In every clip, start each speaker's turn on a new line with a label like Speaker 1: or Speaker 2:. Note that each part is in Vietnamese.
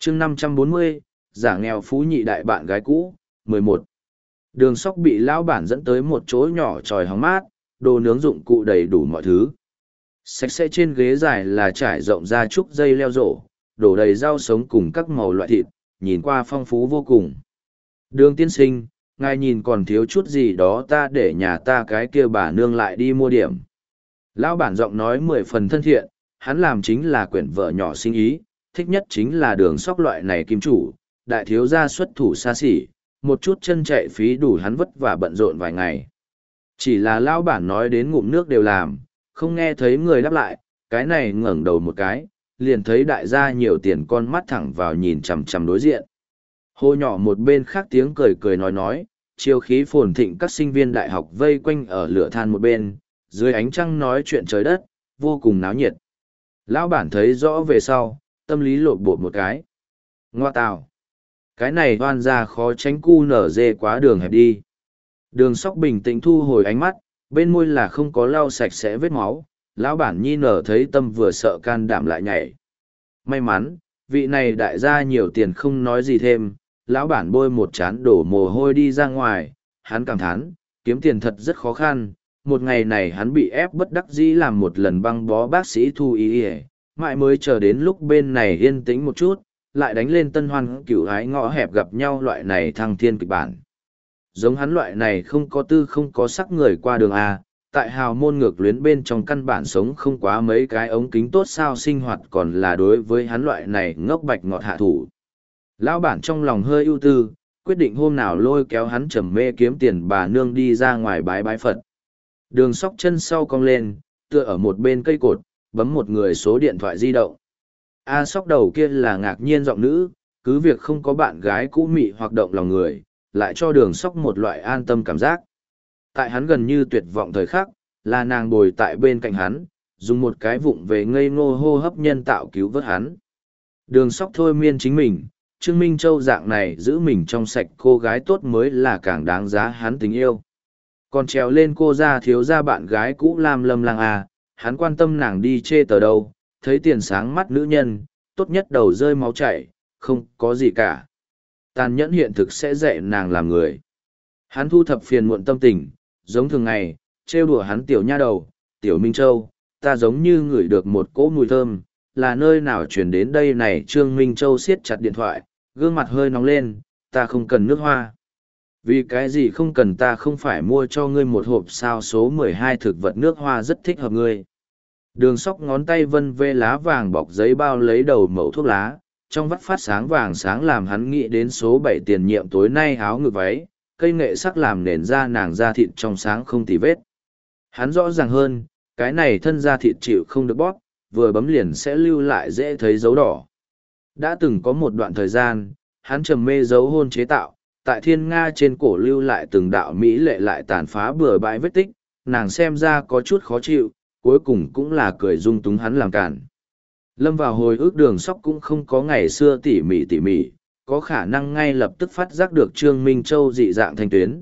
Speaker 1: chương 540, giả nghèo phú nhị đại bạn gái cũ, 11. Đường Sóc bị lão bản dẫn tới một chỗ nhỏ tròi hóng mát, đồ nướng dụng cụ đầy đủ mọi thứ. Sạch sẽ trên ghế dài là trải rộng ra trúc dây leo rổ, đổ đầy rau sống cùng các màu loại thịt, nhìn qua phong phú vô cùng. Đường tiên sinh, ngài nhìn còn thiếu chút gì đó ta để nhà ta cái kia bà nương lại đi mua điểm. Lão bản giọng nói 10 phần thân thiện, hắn làm chính là quyển vợ nhỏ sinh ý, thích nhất chính là Đường Sóc loại này kim chủ, đại thiếu gia xuất thủ xa xỉ, một chút chân chạy phí đủ hắn vất vả bận rộn vài ngày. Chỉ là lão bản nói đến ngụm nước đều làm, không nghe thấy người đáp lại, cái này ngẩng đầu một cái, liền thấy đại gia nhiều tiền con mắt thẳng vào nhìn chằm chằm đối diện. Hồ nhỏ một bên khác tiếng cười cười nói, chiêu khí phồn thịnh các sinh viên đại học vây quanh ở lửa than một bên, dưới ánh trăng nói chuyện trời đất, vô cùng náo nhiệt. Lão bản thấy rõ về sau, tâm lý lộn bột một cái. Ngoa tào! Cái này oan ra khó tránh cu nở dê quá đường hẹp đi. Đường Sóc bình tĩnh thu hồi ánh mắt, bên môi là không có lau sạch sẽ vết máu. Lão bản nhi nở thấy tâm vừa sợ can đảm lại nhảy. May mắn, vị này đại gia nhiều tiền không nói gì thêm. Lão bản bôi một chán đổ mồ hôi đi ra ngoài, hắn cảm thán, kiếm tiền thật rất khó khăn. Một ngày này hắn bị ép bất đắc dĩ làm một lần băng bó bác sĩ thu y, mãi mới chờ đến lúc bên này yên tĩnh một chút, lại đánh lên tân hoan cửu hái ngõ hẹp gặp nhau loại này thăng thiên kịch bản. Giống hắn loại này không có tư không có sắc người qua đường A, tại hào môn ngược luyến bên trong căn bản sống không quá mấy cái ống kính tốt sao sinh hoạt còn là đối với hắn loại này ngốc bạch ngọt hạ thủ. Lão bản trong lòng hơi ưu tư, quyết định hôm nào lôi kéo hắn trầm mê kiếm tiền bà nương đi ra ngoài bái Phật. Đường Sóc chân sau cong lên, tựa ở một bên cây cột, bấm một người số điện thoại di động. A Sóc đầu kia là ngạc nhiên giọng nữ, cứ việc không có bạn gái cũ mị hoặc động lòng người, lại cho Đường Sóc một loại an tâm cảm giác. Tại hắn gần như tuyệt vọng thời khắc, là nàng bồi tại bên cạnh hắn, dùng một cái vụng về ngây ngô hô hấp nhân tạo cứu vớt hắn. Đường Sóc thôi miên chính mình, Trương Minh Châu dạng này giữ mình trong sạch cô gái tốt mới là càng đáng giá hắn tình yêu. Còn trèo lên cô ra thiếu ra bạn gái cũ Lam Lâm Lang à, hắn quan tâm nàng đi chê tờ đâu, thấy tiền sáng mắt nữ nhân, tốt nhất đầu rơi máu chảy, không có gì cả. Tàn nhẫn hiện thực sẽ dạy nàng làm người. Hắn thu thập phiền muộn tâm tình, giống thường ngày, trêu đùa hắn tiểu nha đầu, tiểu Minh Châu, ta giống như ngửi được một cỗ mùi thơm, là nơi nào chuyển đến đây này. Trương Minh Châu siết chặt điện thoại, gương mặt hơi nóng lên, ta không cần nước hoa. Vì cái gì không cần, ta không phải mua cho ngươi một hộp sao số 12 thực vật nước hoa rất thích hợp ngươi. Đường Sóc ngón tay vân vê lá vàng bọc giấy bao lấy đầu mẩu thuốc lá, trong vắt phát sáng vàng sáng làm hắn nghĩ đến số 7 tiền nhiệm tối nay áo ngực váy, cây nghệ sắc làm nền da nàng da thịt trong sáng không tì vết. Hắn rõ ràng hơn, cái này thân da thịt chịu không được bóp, vừa bấm liền sẽ lưu lại dễ thấy dấu đỏ. Đã từng có một đoạn thời gian, hắn trầm mê dấu hôn chế tạo, tại thiên nga trên cổ lưu lại từng đạo mỹ lệ lại tàn phá bừa bãi vết tích, nàng xem ra có chút khó chịu, cuối cùng cũng là cười dung túng hắn làm cản. Lâm vào hồi ức. Đường Sóc cũng không có ngày xưa tỉ mỉ, có khả năng ngay lập tức phát giác được Trương Minh Châu dị dạng thanh tuyến,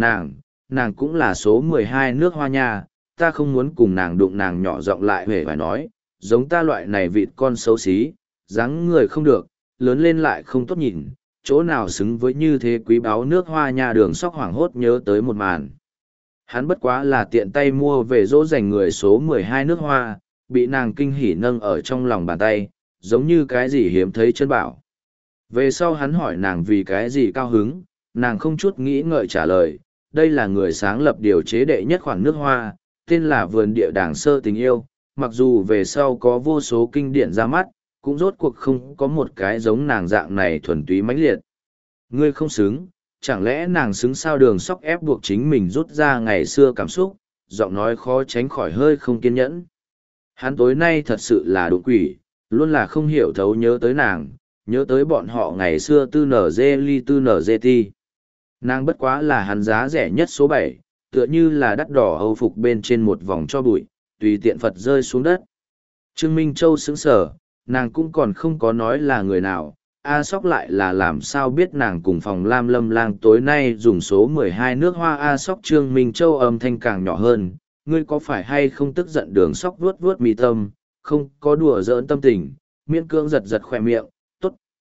Speaker 1: nàng cũng là số 12 nước hoa nha, ta không muốn cùng nàng đụng. Nàng nhỏ giọng lại hề phải nói, giống ta loại này vịt con xấu xí, dáng người không được, lớn lên lại không tốt nhìn, chỗ nào xứng với như thế quý báu nước hoa nha. Đường Sóc hoảng hốt nhớ tới một màn. Hắn bất quá là tiện tay mua về dỗ dành người số 12 nước hoa, bị nàng kinh hỉ nâng ở trong lòng bàn tay, giống như cái gì hiếm thấy chân bảo. Về sau hắn hỏi nàng vì cái gì cao hứng, nàng không chút nghĩ ngợi trả lời, đây là người sáng lập điều chế đệ nhất khoản nước hoa, tên là Vườn Địa Đàng Sơ Tình Yêu, mặc dù về sau có vô số kinh điển ra mắt, cũng rốt cuộc không có một cái giống nàng dạng này thuần túy mãnh liệt. Ngươi không xứng, chẳng lẽ nàng xứng sao? Đường Sóc ép buộc chính mình rút ra ngày xưa cảm xúc, giọng nói khó tránh khỏi hơi không kiên nhẫn. Hắn tối nay thật sự là đụng quỷ, luôn là không hiểu thấu nhớ tới nàng, nhớ tới bọn họ ngày xưa tư nở dê ly tư nở dê ti. Nàng bất quá là hắn giá rẻ nhất số 7, tựa như là đắt đỏ âu phục bên trên một vòng cho bụi, tùy tiện Phật rơi xuống đất. Trương Minh Châu sững sờ, nàng cũng còn không có nói là người nào. A Sóc lại là làm sao biết nàng cùng phòng Lam Lâm Lang tối nay dùng số 12 nước hoa. A Sóc. Trương Minh Châu âm thanh càng nhỏ hơn, ngươi có phải hay không tức giận? Đường Sóc vuốt vuốt mi tâm, không có đùa giỡn tâm tình, miễn cưỡng giật giật khỏe miệng, tốt,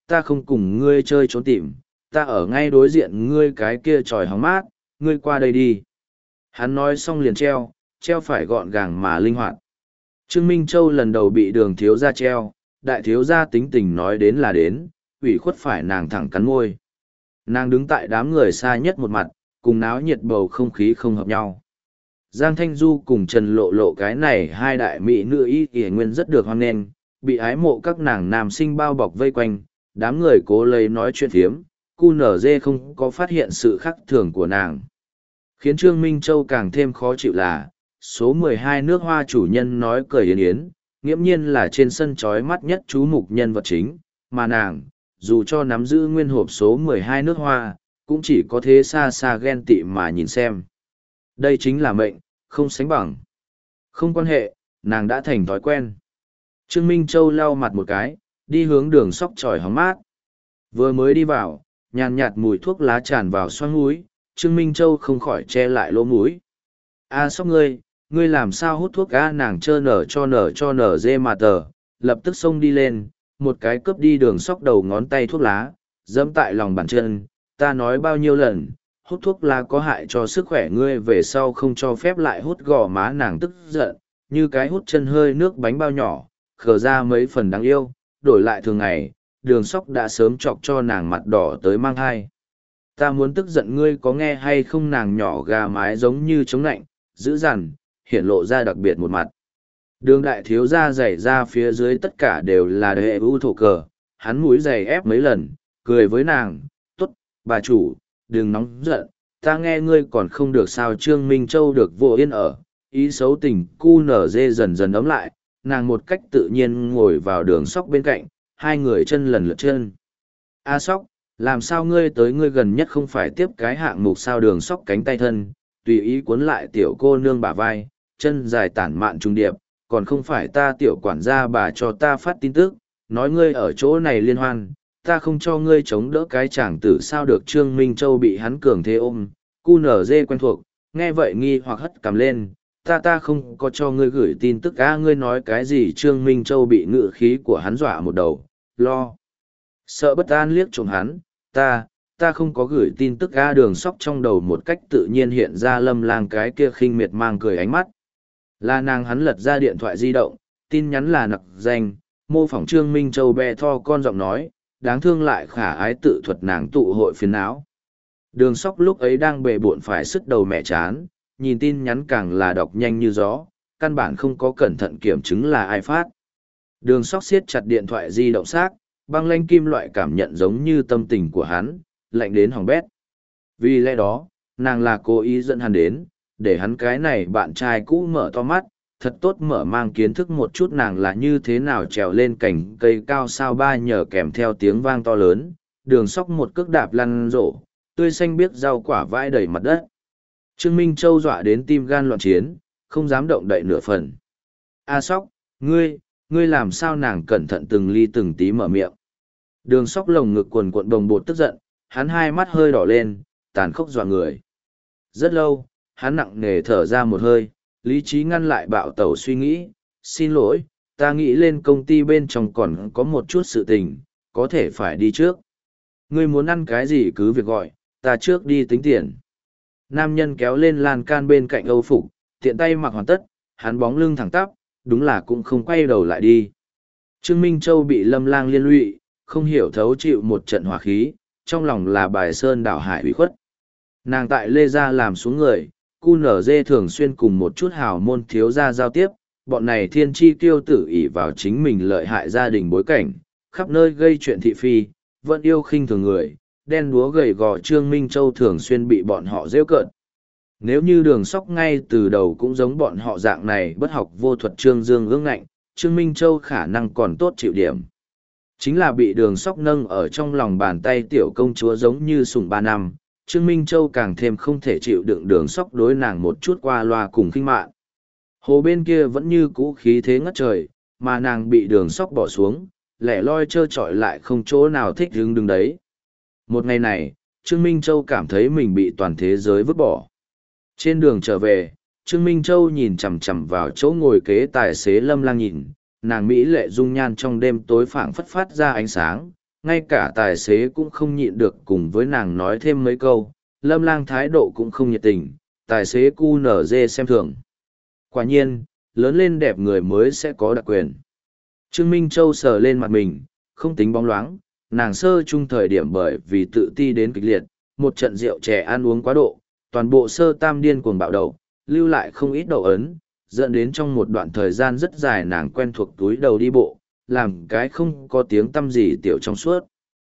Speaker 1: ta không cùng ngươi chơi trốn tìm, ta ở ngay đối diện ngươi cái kia tròi hóng mát, ngươi qua đây đi. Hắn nói xong liền treo phải gọn gàng mà linh hoạt. Trương Minh Châu lần đầu bị Đường thiếu gia treo, đại thiếu gia tính tình nói đến là đến, ủy khuất phải nàng thẳng cắn môi. Nàng đứng tại đám người xa nhất một mặt, cùng náo nhiệt bầu không khí không hợp nhau. Giang Thanh Du cùng Trần Lộ Lộ cái này hai đại mỹ nữ y y nguyên rất được hoan nghênh, bị ái mộ các nàng nam sinh bao bọc vây quanh, đám người cố lấy nói chuyện phiếm, QNZ không có phát hiện sự khác thường của nàng. Khiến Trương Minh Châu càng thêm khó chịu là, số 12 nước hoa chủ nhân nói cười yến yến, nghiễm nhiên là trên sân chói mắt nhất chú mục nhân vật chính, mà nàng, dù cho nắm giữ nguyên hộp số 12 nước hoa, cũng chỉ có thế xa xa ghen tị mà nhìn xem. Đây chính là mệnh, không sánh bằng. Không quan hệ, nàng đã thành thói quen. Trương Minh Châu lau mặt một cái, đi hướng đường sóc tròi hóng mát. Vừa mới đi vào, nhàn nhạt mùi thuốc lá tràn vào xoang mũi, Trương Minh Châu không khỏi che lại lỗ mũi. A sóc ngươi làm sao hút thuốc a? Nàng trơ nở nở dê mà tờ, lập tức xông đi lên, một cái cướp đi đường sóc đầu ngón tay thuốc lá, dẫm tại lòng bàn chân. Ta nói bao nhiêu lần, hút thuốc lá có hại cho sức khỏe ngươi, về sau không cho phép lại hút. Gò má nàng tức giận, như cái hút chân hơi nước bánh bao nhỏ, khờ ra mấy phần đáng yêu, đổi lại thường ngày, đường sóc đã sớm chọc cho nàng mặt đỏ tới mang thai. Ta muốn tức giận ngươi có nghe hay không? Nàng nhỏ gà mái giống như chống nạnh, dữ dằn, hiện lộ ra đặc biệt một mặt. Đường đại thiếu gia giày ra phía dưới tất cả đều là đệ ưu thổ cờ, hắn mũi giày ép mấy lần, cười với nàng, tốt, bà chủ, đừng nóng giận, ta nghe ngươi còn không được sao. Trương Minh Châu được vô yên ở, ý xấu tình QNZ dần dần ấm lại, nàng một cách tự nhiên ngồi vào đường sóc bên cạnh, hai người chân lần lượt chân. A sóc, làm sao ngươi tới? Ngươi gần nhất không phải tiếp cái hạng mục sao? Đường sóc cánh tay thân, tùy ý cuốn lại tiểu cô nương bả vai, chân dài tản mạn trung điệp, còn không phải ta tiểu quản gia bà cho ta phát tin tức, nói ngươi ở chỗ này liên hoan, ta không cho ngươi chống đỡ cái chàng tử sao được. Trương Minh Châu bị hắn cường thế ôm, QNZ quen thuộc, nghe vậy nghi hoặc hất cằm lên, ta không có cho ngươi gửi tin tức á. Ngươi nói cái gì? Trương Minh Châu bị ngự khí của hắn dọa một đầu, lo sợ bất an liếc trộm hắn, ta không có gửi tin tức á. Đường sóc trong đầu một cách tự nhiên hiện ra Lâm Lang cái kia khinh miệt mang cười ánh mắt. Là nàng. Hắn lật ra điện thoại di động, tin nhắn là nặc danh, mô phỏng Trương Minh Châu bè tho con giọng nói, đáng thương lại khả ái tự thuật nàng tụ hội phiền não. Đường sóc lúc ấy đang bề bộn phải sứt đầu mẹ chán, nhìn tin nhắn càng là đọc nhanh như gió, căn bản không có cẩn thận kiểm chứng là ai phát. Đường sóc siết chặt điện thoại di động xác, băng lanh kim loại cảm nhận giống như tâm tình của hắn, lạnh đến hỏng bét. Vì lẽ đó, nàng là cố ý dẫn hắn đến, để hắn cái này bạn trai cũ mở to mắt, thật tốt mở mang kiến thức một chút nàng là như thế nào trèo lên cành cây cao sao ba. Nhờ kèm theo tiếng vang to lớn, đường sóc một cước đạp lăn rổ, tươi xanh biếc rau quả vãi đầy mặt đất. Trương Minh Châu dọa đến tim gan loạn chiến, không dám động đậy nửa phần. A sóc, ngươi làm sao? Nàng cẩn thận từng ly từng tí mở miệng. Đường sóc lồng ngực quần cuộn đồng bột tức giận, hắn hai mắt hơi đỏ lên, tàn khốc dọa người. Rất lâu, hắn nặng nề thở ra một hơi, lý trí ngăn lại bạo tẩu suy nghĩ. Xin lỗi, ta nghĩ lên công ty bên trong còn có một chút sự tình, có thể phải đi trước. Ngươi muốn ăn cái gì cứ việc gọi, ta trước đi tính tiền. Nam nhân kéo lên lan can bên cạnh âu phục, tiện tay mặc hoàn tất, hắn bóng lưng thẳng tắp, đúng là cũng không quay đầu lại đi. Trương Minh Châu bị Lâm Lang liên lụy, không hiểu thấu chịu một trận hỏa khí, trong lòng là bài sơn đảo hải ủy khuất. Nàng tại Lê Gia làm xuống người, QNZ thường xuyên cùng một chút hào môn thiếu gia giao tiếp, bọn này thiên chi tiêu tử ỷ vào chính mình lợi hại gia đình bối cảnh, khắp nơi gây chuyện thị phi, vẫn yêu khinh thường người, đen đúa gầy gò. Trương Minh Châu thường xuyên bị bọn họ rêu cợt. Nếu như đường sóc ngay từ đầu cũng giống bọn họ dạng này bất học vô thuật Trương Dương ương ngạnh, Trương Minh Châu khả năng còn tốt chịu điểm. Chính là bị đường sóc nâng ở trong lòng bàn tay tiểu công chúa giống như sủng 3 năm, Trương Minh Châu càng thêm không thể chịu đựng đường sóc đối nàng một chút qua loa cùng khinh mạn. Hồ bên kia vẫn như cũ khí thế ngất trời, mà nàng bị đường sóc bỏ xuống, lẻ loi trơ trọi lại không chỗ nào thích hứng đứng đấy. Một ngày này, Trương Minh Châu cảm thấy mình bị toàn thế giới vứt bỏ. Trên đường trở về, Trương Minh Châu nhìn chằm chằm vào chỗ ngồi kế tài xế Lâm Lang nhìn, nàng mỹ lệ dung nhan trong đêm tối phảng phất phát ra ánh sáng, ngay cả tài xế cũng không nhịn được cùng với nàng nói thêm mấy câu. Lâm Lang thái độ cũng không nhiệt tình, tài xế cu nở dê xem thường. Quả nhiên, lớn lên đẹp người mới sẽ có đặc quyền. Trương Minh Châu sờ lên mặt mình, không tính bóng loáng, nàng sơ chung thời điểm bởi vì tự ti đến kịch liệt, một trận rượu chè ăn uống quá độ, toàn bộ sơ tam điên cuồng bạo đầu, lưu lại không ít đầu ấn, dẫn đến trong một đoạn thời gian rất dài nàng quen thuộc túi đầu đi bộ, làm cái không có tiếng tăm gì tiểu trong suốt.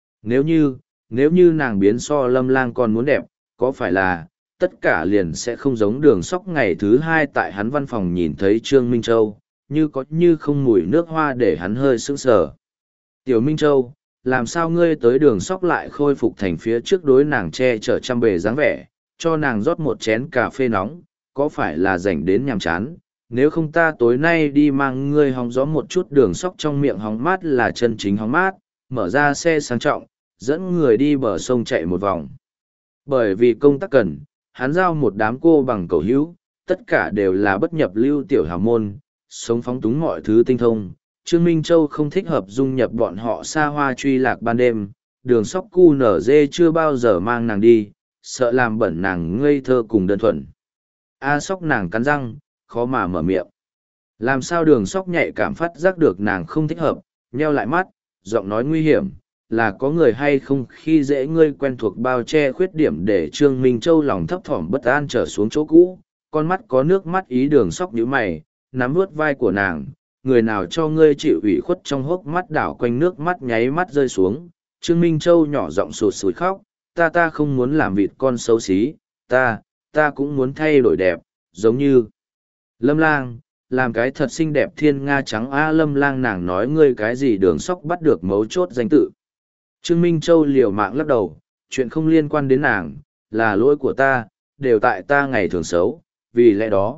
Speaker 1: Nếu như nàng biến so Lâm Lang còn muốn đẹp, có phải là, tất cả liền sẽ không giống Đường Sóc ngày thứ hai tại hắn văn phòng nhìn thấy Trương Minh Châu, như có như không mùi nước hoa để hắn hơi sững sờ. Tiểu Minh Châu, làm sao ngươi tới Đường Sóc lại khôi phục thành phía trước đối nàng che chở chăm bề dáng vẻ, cho nàng rót một chén cà phê nóng, có phải là rảnh đến nhàm chán? Nếu không ta tối nay đi mang ngươi hóng gió một chút. Đường Sóc trong miệng hóng mát là chân chính hóng mát, mở ra xe sang trọng, dẫn người đi bờ sông chạy một vòng. Bởi vì công tác cần, hắn giao một đám cô bằng cầu hữu, tất cả đều là bất nhập lưu tiểu hào môn, sống phóng túng mọi thứ tinh thông. Trương Minh Châu không thích hợp dung nhập bọn họ xa hoa truy lạc ban đêm, Đường Sóc cu nở dê chưa bao giờ mang nàng đi, sợ làm bẩn nàng ngây thơ cùng đơn thuần. A Sóc nàng cắn răng, khó mà mở miệng. Làm sao Đường Sóc nhạy cảm phát giác được nàng không thích hợp, nheo lại mắt, giọng nói nguy hiểm, là có người hay không khi dễ ngươi quen thuộc bao che khuyết điểm để Trương Minh Châu lòng thấp thỏm bất an trở xuống chỗ cũ, con mắt có nước mắt ý. Đường Sóc nhíu mày, nắm vuốt vai của nàng, người nào cho ngươi chịu ủy khuất. Trong hốc mắt đảo quanh nước mắt nháy mắt rơi xuống. Trương Minh Châu nhỏ giọng sụt sùi khóc, ta không muốn làm vịt con xấu xí, ta cũng muốn thay đổi đẹp, giống như Lâm Lang, làm cái thật xinh đẹp thiên nga trắng a. Lâm Lang nàng nói ngươi cái gì? Đường Sóc bắt được mấu chốt danh tự. Trương Minh Châu liều mạng lắc đầu, chuyện không liên quan đến nàng, là lỗi của ta, đều tại ta ngày thường xấu, vì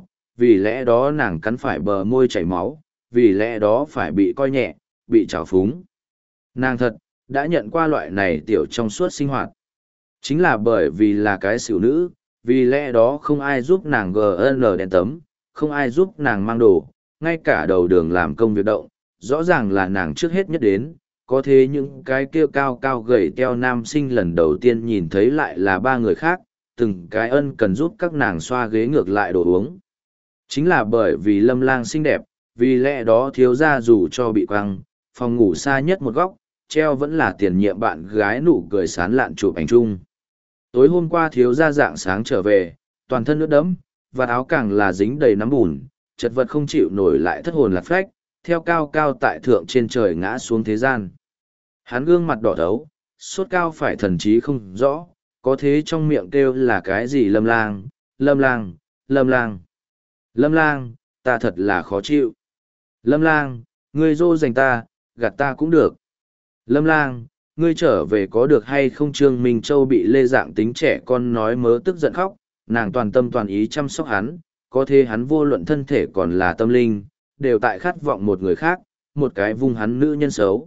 Speaker 1: lẽ đó nàng cắn phải bờ môi chảy máu, vì lẽ đó phải bị coi nhẹ, bị trào phúng. Nàng thật, đã nhận qua loại này tiểu trong suốt sinh hoạt. Chính là bởi vì là cái xỉu nữ, vì lẽ đó không ai giúp nàng GN đèn tấm, không ai giúp nàng mang đồ, ngay cả đầu đường làm công việc động, rõ ràng là nàng trước hết nhất đến. Có thế những cái kia cao cao gầy teo nam sinh lần đầu tiên nhìn thấy lại là ba người khác, từng cái ân cần giúp các nàng xoa ghế ngược lại đồ uống. Chính là bởi vì Lâm Lang xinh đẹp, vì lẽ đó thiếu gia dù cho bị quăng, phòng ngủ xa nhất một góc, treo vẫn là tiền nhiệm bạn gái nụ cười sán lạn chụp ảnh chung. Tối hôm qua thiếu gia dạng sáng trở về, toàn thân ướt đẫm, và áo càng là dính đầy nắm bùn, chật vật không chịu nổi lại thất hồn lạc phách, theo cao cao tại thượng trên trời ngã xuống thế gian. Hắn gương mặt đỏ thấu, sốt cao phải thần trí không rõ, có thế trong miệng kêu là cái gì? Lâm Lang, Lâm Lang, Lâm Lang, Lâm Lang, ta thật là khó chịu. Lâm Lang, ngươi dô dành ta, gạt ta cũng được. Lâm Lang, ngươi trở về có được hay không? Trương Minh Châu bị Lê Dạng tính trẻ con nói mớ tức giận khóc, nàng toàn tâm toàn ý chăm sóc hắn, có thế hắn vô luận thân thể còn là tâm linh, đều tại khát vọng một người khác, một cái vung hắn nữ nhân xấu.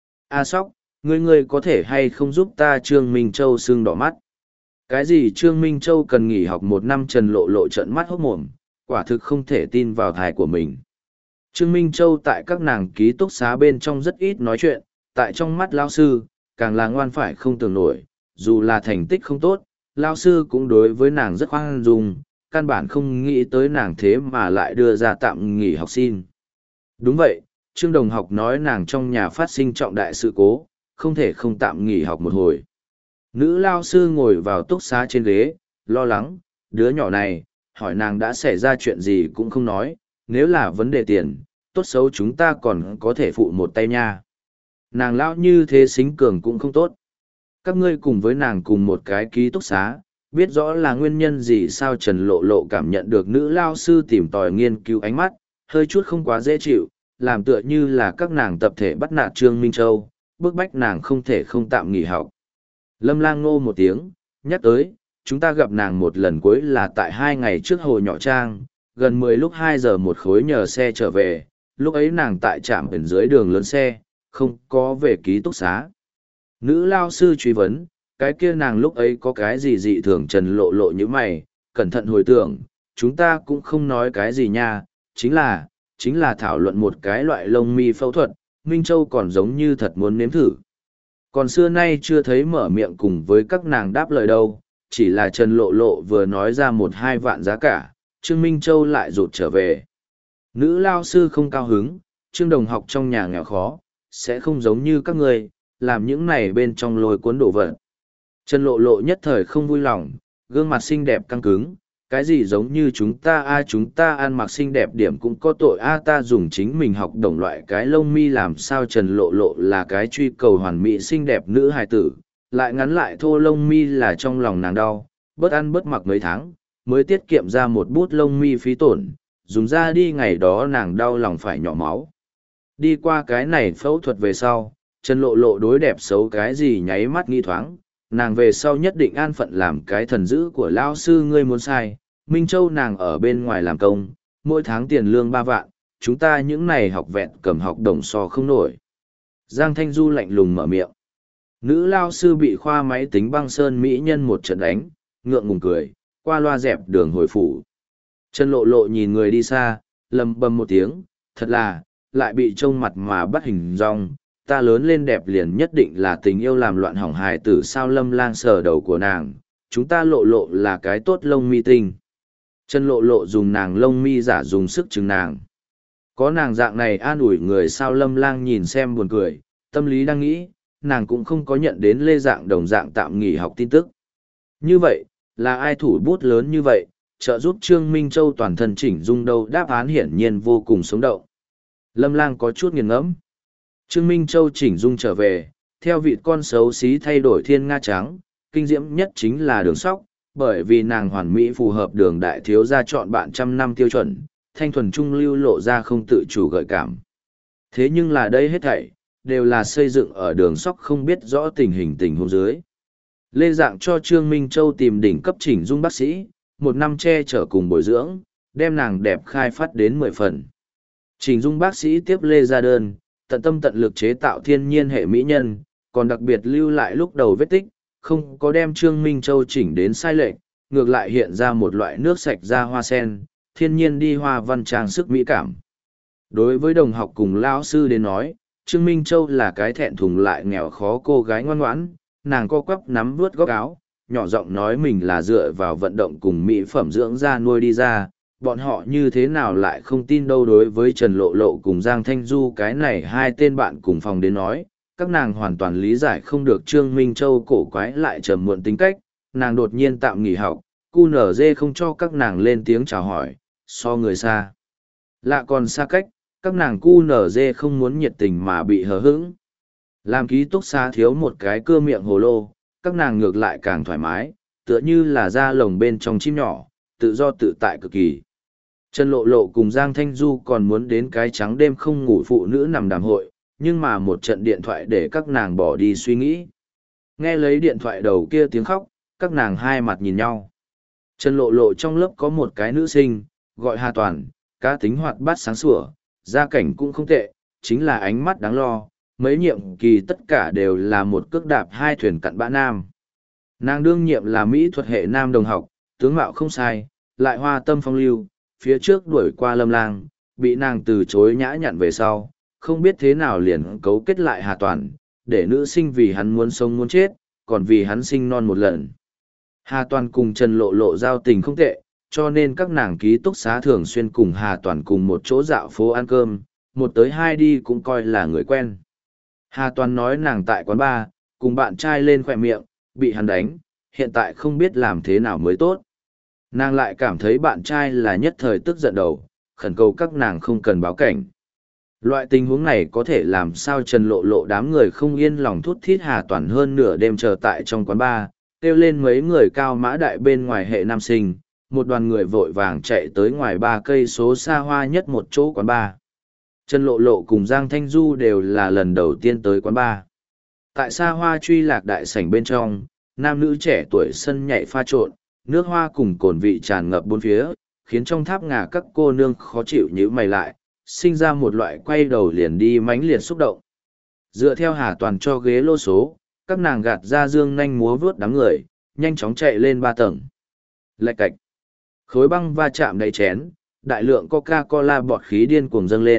Speaker 1: A Sóc, ngươi có thể hay không giúp ta? Trương Minh Châu sưng đỏ mắt. Cái gì? Trương Minh Châu cần nghỉ học 1 năm. Trần Lộ Lộ trợn mắt hốt mồm, quả thực không thể tin vào thai của mình. Trương Minh Châu tại các nàng ký túc xá bên trong rất ít nói chuyện, tại trong mắt lao sư, càng là ngoan phải không tưởng nổi, dù là thành tích không tốt, lao sư cũng đối với nàng rất khoan dung, căn bản không nghĩ tới nàng thế mà lại đưa ra tạm nghỉ học xin. Đúng vậy, Trương đồng học nói nàng trong nhà phát sinh trọng đại sự cố, không thể không tạm nghỉ học một hồi. Nữ lao sư ngồi vào túc xá trên ghế, lo lắng, đứa nhỏ này, hỏi nàng đã xảy ra chuyện gì cũng không nói, nếu là vấn đề tiền, tốt xấu chúng ta còn có thể phụ một tay nha. Nàng lão như thế xính cường cũng không tốt. Các ngươi cùng với nàng cùng một cái ký túc xá, biết rõ là nguyên nhân gì sao? Trần Lộ Lộ cảm nhận được nữ lao sư tìm tòi nghiên cứu ánh mắt, hơi chút không quá dễ chịu, làm tựa như là các nàng tập thể bắt nạt Trương Minh Châu, bức bách nàng không thể không tạm nghỉ học. Lâm Lang ngô một tiếng, nhắc tới, chúng ta gặp nàng một lần cuối là tại 2 ngày trước Hồ Nhỏ Trang, gần 10 lúc 2 giờ một khối nhờ xe trở về, lúc ấy nàng tại trạm bên dưới đường lớn xe, không có về ký túc xá. Nữ lao sư truy vấn, cái kia nàng lúc ấy có cái gì dị thường? Trần Lộ Lộ như mày, cẩn thận hồi tưởng, chúng ta cũng không nói cái gì nha, chính là thảo luận một cái loại lông mi phẫu thuật, Minh Châu còn giống như thật muốn nếm thử. Còn xưa nay chưa thấy mở miệng cùng với các nàng đáp lời đâu, chỉ là Trần Lộ Lộ vừa nói ra 1-2 vạn giá cả, Trương Minh Châu lại rụt trở về. Nữ lao sư không cao hứng, Trương đồng học trong nhà nghèo khó, sẽ không giống như các người, làm những này bên trong lôi cuốn đổ vật. Trần Lộ Lộ nhất thời không vui lòng, gương mặt xinh đẹp căng cứng, cái gì giống như chúng ta chúng ta ăn mặc xinh đẹp điểm cũng có tội ta dùng chính mình học đồng loại cái lông mi làm sao. Trần Lộ Lộ là cái truy cầu hoàn mỹ xinh đẹp nữ hài tử, lại ngắn lại thô lông mi là trong lòng nàng đau, bớt ăn bớt mặc mấy tháng, mới tiết kiệm ra một bút lông mi phí tổn, dùng ra đi ngày đó nàng đau lòng phải nhỏ máu. Đi qua cái này phẫu thuật về sau, Trần Lộ Lộ đối đẹp xấu cái gì nháy mắt nghi thoáng, nàng về sau nhất định an phận làm cái thần dữ của lao sư. Ngươi muốn sai, Minh Châu nàng ở bên ngoài làm công, mỗi tháng tiền lương 3 vạn, chúng ta những này học vẹn cầm học đồng so không nổi. Giang Thanh Du lạnh lùng mở miệng. Nữ lao sư bị khoa máy tính băng sơn mỹ nhân một trận đánh, ngượng ngùng cười, qua loa dẹp đường hồi phủ. Trần Lộ Lộ nhìn người đi xa, lầm bầm một tiếng, thật là, lại bị trông mặt mà bắt hình dong, ta lớn lên đẹp liền nhất định là tình yêu làm loạn hỏng hài tử sao. Lâm Lang sờ đầu của nàng, chúng ta Lộ Lộ là cái tốt lông mi tinh. Trần Lộ Lộ dùng nàng lông mi giả dùng sức chừng nàng. Có nàng dạng này an ủi người sao. Lâm Lang nhìn xem buồn cười, tâm lý đang nghĩ, nàng cũng không có nhận đến Lê Dạng đồng dạng tạm nghỉ học tin tức. Như vậy, là ai thủ bút lớn như vậy, trợ giúp Trương Minh Châu toàn thân chỉnh dung đâu? Đáp án hiển nhiên vô cùng sống động. Lâm Lang có chút nghiền ngẫm. Trương Minh Châu chỉnh dung trở về, theo vịt con xấu xí thay đổi thiên nga trắng, kinh diễm nhất chính là Đường Sóc, bởi vì nàng hoàn mỹ phù hợp Đường đại thiếu gia chọn bạn trăm năm tiêu chuẩn, thanh thuần trung lưu lộ ra không tự chủ gợi cảm. Thế nhưng là đây hết thảy, đều là xây dựng ở Đường Sóc không biết rõ tình huống dưới. Lê Dạng cho Trương Minh Châu tìm đỉnh cấp chỉnh dung bác sĩ, 1 năm che chở cùng bồi dưỡng, đem nàng đẹp khai phát đến 10 phần. Chỉnh dung bác sĩ tiếp Lê ra đơn, tận tâm tận lực chế tạo thiên nhiên hệ mỹ nhân, còn đặc biệt lưu lại lúc đầu vết tích, không có đem Trương Minh Châu chỉnh đến sai lệch, ngược lại hiện ra một loại nước sạch da hoa sen, thiên nhiên đi hoa văn trang sức mỹ cảm. Đối với đồng học cùng lão sư đến nói, Trương Minh Châu là cái thẹn thùng lại nghèo khó cô gái ngoan ngoãn, nàng co quắp nắm vuốt góc áo, nhỏ giọng nói mình là dựa vào vận động cùng mỹ phẩm dưỡng da nuôi đi ra, bọn họ như thế nào lại không tin đâu. Đối với Trần Lộ Lộ cùng Giang Thanh Du cái này hai tên bạn cùng phòng đến nói, các nàng hoàn toàn lý giải không được Trương Minh Châu cổ quái lại trầm muộn tính cách, nàng đột nhiên tạm nghỉ học, QNZ không cho các nàng lên tiếng chào hỏi, so người xa. Lạ còn xa cách, các nàng QNZ không muốn nhiệt tình mà bị hờ hững. Làm ký túc xá thiếu một cái cưa miệng hồ lô, các nàng ngược lại càng thoải mái, tựa như là ra lồng bên trong chim nhỏ, tự do tự tại cực kỳ. Trần Lộ Lộ cùng Giang Thanh Du còn muốn đến cái trắng đêm không ngủ phụ nữ nằm đàm hội, nhưng mà một trận điện thoại để các nàng bỏ đi suy nghĩ. Nghe lấy điện thoại đầu kia tiếng khóc, các nàng hai mặt nhìn nhau. Trần Lộ Lộ trong lớp có một cái nữ sinh, gọi Hà Toàn, cá tính hoạt bát sáng sủa, gia cảnh cũng không tệ, chính là ánh mắt đáng lo, mấy nhiệm kỳ tất cả đều là một cước đạp 2 thuyền cặn bã nam. Nàng đương nhiệm là mỹ thuật hệ nam đồng học, tướng mạo không sai, lại hoa tâm phong lưu, phía trước đuổi qua Lâm Lang, bị nàng từ chối nhã nhặn về sau, không biết thế nào liền cấu kết lại Hà Toàn, để nữ sinh vì hắn muốn sống muốn chết, còn vì hắn sinh non một lần. Hà Toàn cùng Trần Lộ Lộ giao tình không tệ, cho nên các nàng ký túc xá thường xuyên cùng Hà Toàn cùng một chỗ dạo phố ăn cơm, 1 tới 2 đi cũng coi là người quen. Hà Toàn nói nàng tại quán bar, cùng bạn trai lên khỏe miệng, bị hắn đánh, hiện tại không biết làm thế nào mới tốt. Nàng lại cảm thấy bạn trai là nhất thời tức giận đầu, khẩn cầu các nàng không cần báo cảnh. Loại tình huống này có thể làm sao Trần Lộ Lộ đám người không yên lòng thút thít Hà Toàn hơn nửa đêm chờ tại trong quán bar, kêu lên mấy người cao mã đại bên ngoài hệ nam sinh, một đoàn người vội vàng chạy tới ngoài 3 cây số xa hoa nhất một chỗ quán bar. Trần Lộ Lộ cùng Giang Thanh Du đều là lần đầu tiên tới quán bar. Tại xa hoa truy lạc đại sảnh bên trong, nam nữ trẻ tuổi sân nhảy pha trộn, nước hoa cùng cồn vị tràn ngập bốn phía, khiến trong tháp ngà các cô nương khó chịu nhíu mày lại, sinh ra một loại quay đầu liền đi mãnh liệt xúc động. Dựa theo Hà Toàn cho ghế lô số, các nàng gạt ra dương nhanh múa vướt đám người, nhanh chóng chạy lên 3 tầng. Lạch cạch. Khối băng va chạm đầy chén, đại lượng Coca-Cola bọt khí điên cuồng dâng lên,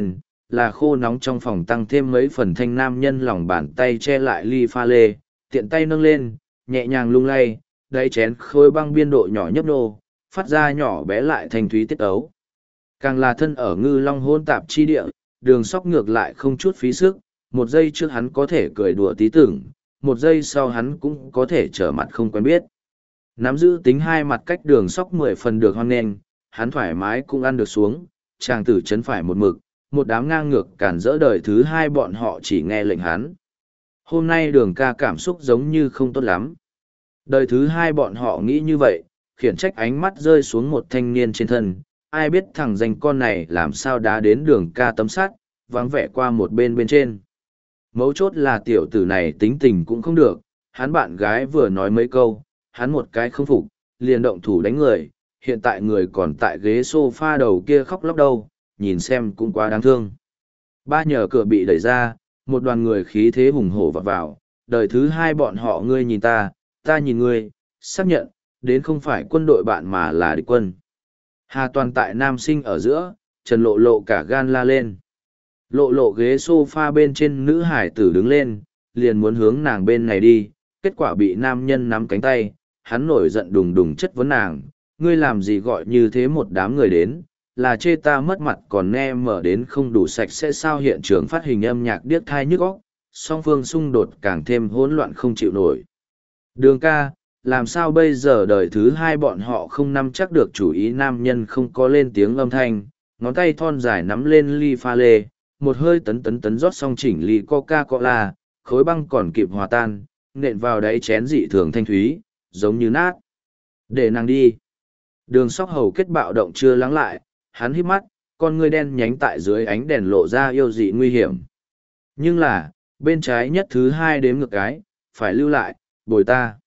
Speaker 1: là khô nóng trong phòng tăng thêm mấy phần thanh nam nhân lòng bàn tay che lại ly pha lê, tiện tay nâng lên, nhẹ nhàng lung lay, đáy chén khối băng biên độ nhỏ nhấp nô, phát ra nhỏ bé lại thanh thúy tiết ấu. Càng là thân ở ngư long hôn tạp chi địa, Đường Sóc ngược lại không chút phí sức, một giây trước hắn có thể cười đùa tí tưởng, một giây sau hắn cũng có thể trở mặt không quen biết. Nắm giữ tính hai mặt cách Đường Sóc 10 phần được hoan nghênh, hắn thoải mái cũng ăn được xuống, chàng tử chấn phải một mực, một đám ngang ngược cản rỡ đời thứ hai bọn họ chỉ nghe lệnh hắn. Hôm nay Đường ca cảm xúc giống như không tốt lắm. Đời thứ hai bọn họ nghĩ như vậy, khiển trách ánh mắt rơi xuống một thanh niên trên thân, ai biết thằng danh con này làm sao đã đến Đường ca tấm sắt, vắng vẻ qua một bên bên trên. Mấu chốt là tiểu tử này tính tình cũng không được, hắn bạn gái vừa nói mấy câu, hắn một cái không phục, liền động thủ đánh người, hiện tại người còn tại ghế sofa đầu kia khóc lóc đâu, nhìn xem cũng quá đáng thương. Ba nhờ cửa bị đẩy ra, một đoàn người khí thế hùng hổ vọt vào, đời thứ hai bọn họ ngươi nhìn ta nhìn ngươi, xác nhận, đến không phải quân đội bạn mà là địch quân. Hà Toàn tại nam sinh ở giữa, Trần Lộ Lộ cả gan la lên. Lộ lộ ghế sofa bên trên nữ hải tử đứng lên, liền muốn hướng nàng bên này đi, kết quả bị nam nhân nắm cánh tay, hắn nổi giận đùng đùng chất vấn nàng, ngươi làm gì gọi như thế một đám người đến, là chê ta mất mặt còn nghe mở đến không đủ sạch sẽ sao hiện trường phát hình âm nhạc điếc thai nhức óc, song phương xung đột càng thêm hỗn loạn không chịu nổi. Đường ca, làm sao bây giờ đời thứ hai bọn họ không nắm chắc được chủ ý nam nhân không có lên tiếng âm thanh, ngón tay thon dài nắm lên ly pha lê, một hơi tấn rót xong chỉnh ly Coca-Cola, khối băng còn kịp hòa tan, nện vào đáy chén dị thường thanh thúy, giống như nát. Để nàng đi. Đường Sóc hầu kết bạo động chưa lắng lại, hắn híp mắt, con ngươi đen nhánh tại dưới ánh đèn lộ ra yêu dị nguy hiểm. Nhưng là, bên trái nhất thứ hai đếm ngược cái, phải lưu lại, bồi ta.